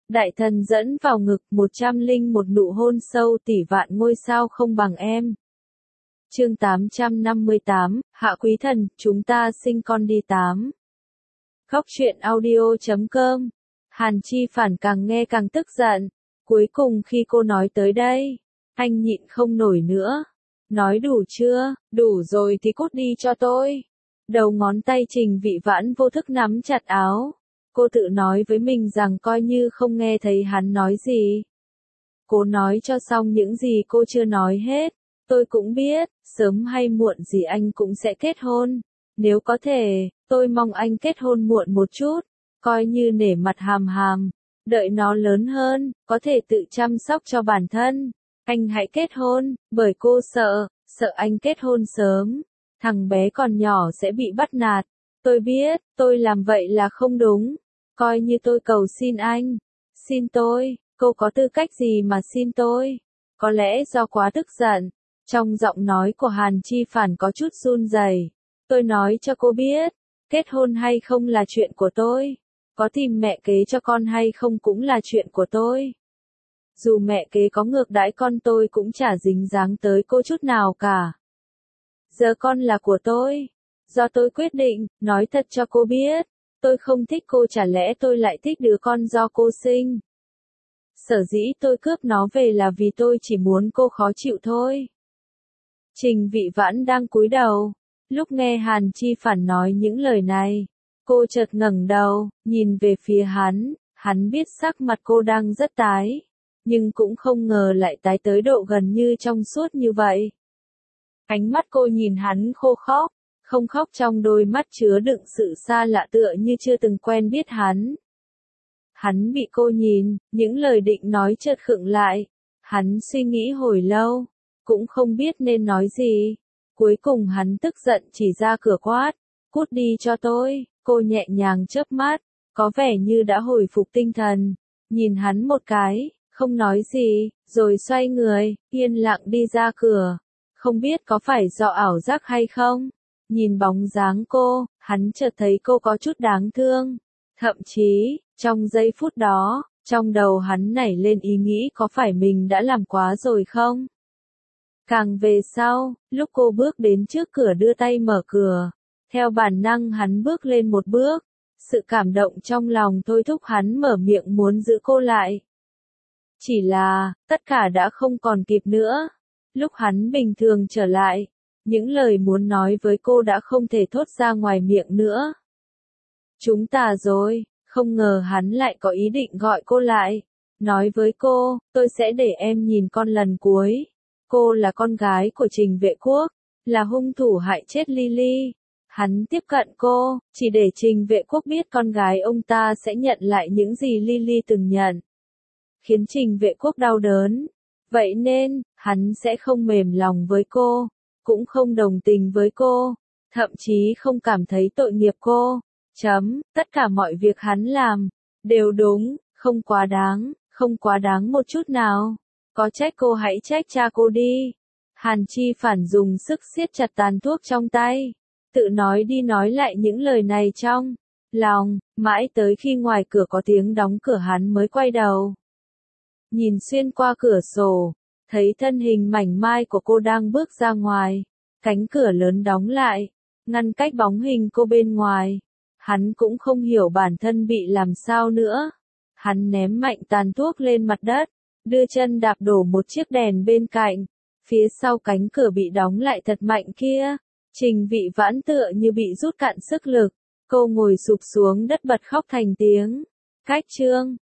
Đại thần dẫn vào ngực 101 nụ hôn sâu tỷ vạn ngôi sao không bằng em. Chương 858, Hạ Quý Thần, chúng ta sinh con đi 8. Khóc chuyện audio.com. Hàn Chi Phản càng nghe càng tức giận. Cuối cùng khi cô nói tới đây, anh nhịn không nổi nữa. Nói đủ chưa? Đủ rồi thì cút đi cho tôi. Đầu ngón tay Trình Vị Vãn vô thức nắm chặt áo. Cô tự nói với mình rằng coi như không nghe thấy hắn nói gì. Cô nói cho xong những gì cô chưa nói hết. Tôi cũng biết, sớm hay muộn gì anh cũng sẽ kết hôn. Nếu có thể, tôi mong anh kết hôn muộn một chút, coi như nể mặt Hàm Hàm. Đợi nó lớn hơn, có thể tự chăm sóc cho bản thân. Anh hãy kết hôn, bởi cô sợ anh kết hôn sớm. Thằng bé còn nhỏ sẽ bị bắt nạt. Tôi biết, tôi làm vậy là không đúng. Coi như tôi cầu xin anh. Xin tôi, cô có tư cách gì mà xin tôi? Có lẽ do quá tức giận. Trong giọng nói của Hàn Chi Phản có chút run rẩy. Tôi nói cho cô biết, kết hôn hay không là chuyện của tôi. Có tìm mẹ kế cho con hay không cũng là chuyện của tôi. Dù mẹ kế có ngược đãi con tôi cũng chả dính dáng tới cô chút nào cả. Giờ con là của tôi. Do tôi quyết định, nói thật cho cô biết. Tôi không thích cô, chả lẽ tôi lại thích đứa con do cô sinh. Sở dĩ tôi cướp nó về là vì tôi chỉ muốn cô khó chịu thôi. Trình Vị Vãn đang cúi đầu. Lúc nghe Hàn Chi Phản nói những lời này, cô chợt ngẩng đầu, nhìn về phía hắn biết sắc mặt cô đang rất tái, nhưng cũng không ngờ lại tái tới độ gần như trong suốt như vậy. Ánh mắt cô nhìn hắn khô khốc, không khóc trong đôi mắt chứa đựng sự xa lạ tựa như chưa từng quen biết hắn. Hắn bị cô nhìn, những lời định nói chợt khựng lại. Hắn suy nghĩ hồi lâu, cũng không biết nên nói gì. Cuối cùng hắn tức giận chỉ ra cửa quát, cút đi cho tôi. Cô nhẹ nhàng chớp mắt, có vẻ như đã hồi phục tinh thần, nhìn hắn một cái, không nói gì, rồi xoay người, yên lặng đi ra cửa. Không biết có phải do ảo giác hay không? Nhìn bóng dáng cô, hắn chợt thấy cô có chút đáng thương. Thậm chí, trong giây phút đó, trong đầu hắn nảy lên ý nghĩ có phải mình đã làm quá rồi không? Càng về sau, lúc cô bước đến trước cửa đưa tay mở cửa, theo bản năng hắn bước lên một bước. Sự cảm động trong lòng thôi thúc hắn mở miệng muốn giữ cô lại. Chỉ là, tất cả đã không còn kịp nữa. Lúc hắn bình thường trở lại, những lời muốn nói với cô đã không thể thốt ra ngoài miệng nữa. Chúng ta rồi, không ngờ hắn lại có ý định gọi cô lại. Nói với cô, tôi sẽ để em nhìn con lần cuối. Cô là con gái của Trình Vệ Quốc, là hung thủ hại chết Lily. Hắn tiếp cận cô, chỉ để Trình Vệ Quốc biết con gái ông ta sẽ nhận lại những gì Lily từng nhận. Khiến Trình Vệ Quốc đau đớn. Vậy nên, hắn sẽ không mềm lòng với cô, cũng không đồng tình với cô, thậm chí không cảm thấy tội nghiệp cô. Tất cả mọi việc hắn làm, đều đúng, không quá đáng một chút nào. Có trách cô hãy trách cha cô đi. Hàn Chi Phản dùng sức siết chặt tàn thuốc trong tay, tự nói đi nói lại những lời này trong lòng, mãi tới khi ngoài cửa có tiếng đóng cửa hắn mới quay đầu. Nhìn xuyên qua cửa sổ, thấy thân hình mảnh mai của cô đang bước ra ngoài, cánh cửa lớn đóng lại, ngăn cách bóng hình cô bên ngoài. Hắn cũng không hiểu bản thân bị làm sao nữa. Hắn ném mạnh tàn thuốc lên mặt đất, đưa chân đạp đổ một chiếc đèn bên cạnh. Phía sau cánh cửa bị đóng lại thật mạnh kia, Trình Vị Vãn tựa như bị rút cạn sức lực. Cô ngồi sụp xuống đất bật khóc thành tiếng. Cách chương